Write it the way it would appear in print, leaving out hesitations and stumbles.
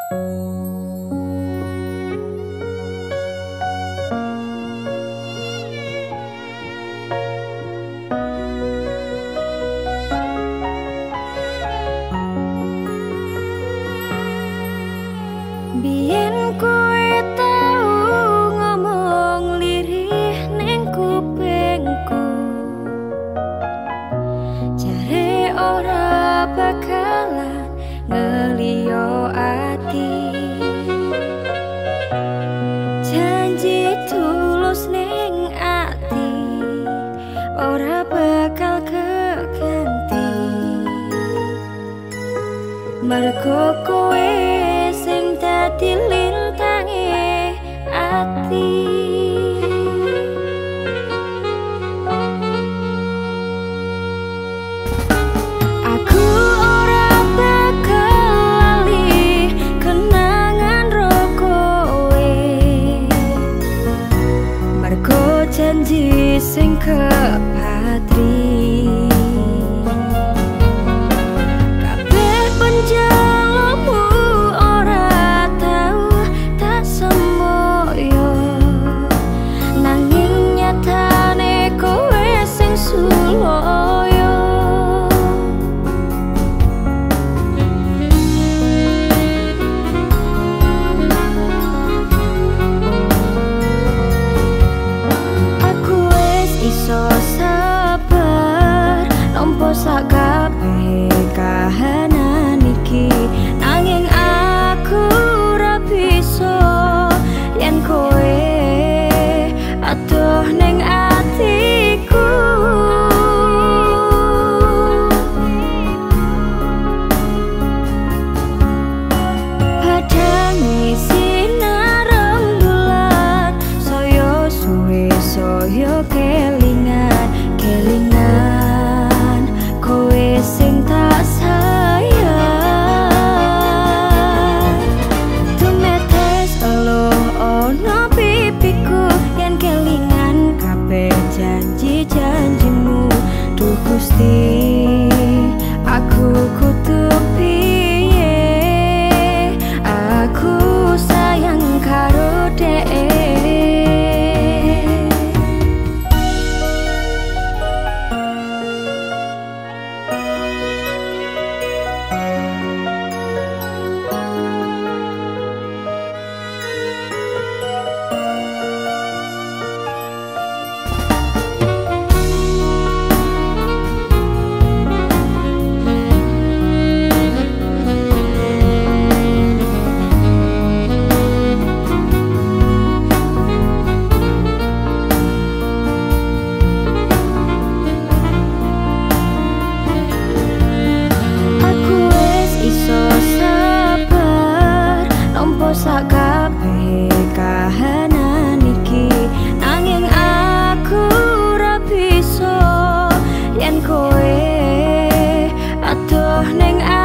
Biyen kowe tau ngomong lirih ning kupingku, jare ora bakalan ngeliyo ati. Janji tulus ning ati ora bakal keganti, mergo kowe sing dadi lintange ati. Aku ora bakal lali kenangan ro kowe, mergo janji sing kepatri. Sak kabeh kahanan iki, nanging aku ora bisa yen kowe adoh ning atiku. Padangi sinar rembulan, saya suwe saya kelingan kowe sing tak sayang. Tumetes elo ono pipiku yen kelingan kabeh janji-janjimu. Duh Gusti, aku kudu piye? Aku sayang karo dhek. Sak kabeh kahanan iki, nanging aku ora bisa yen kowe adoh ning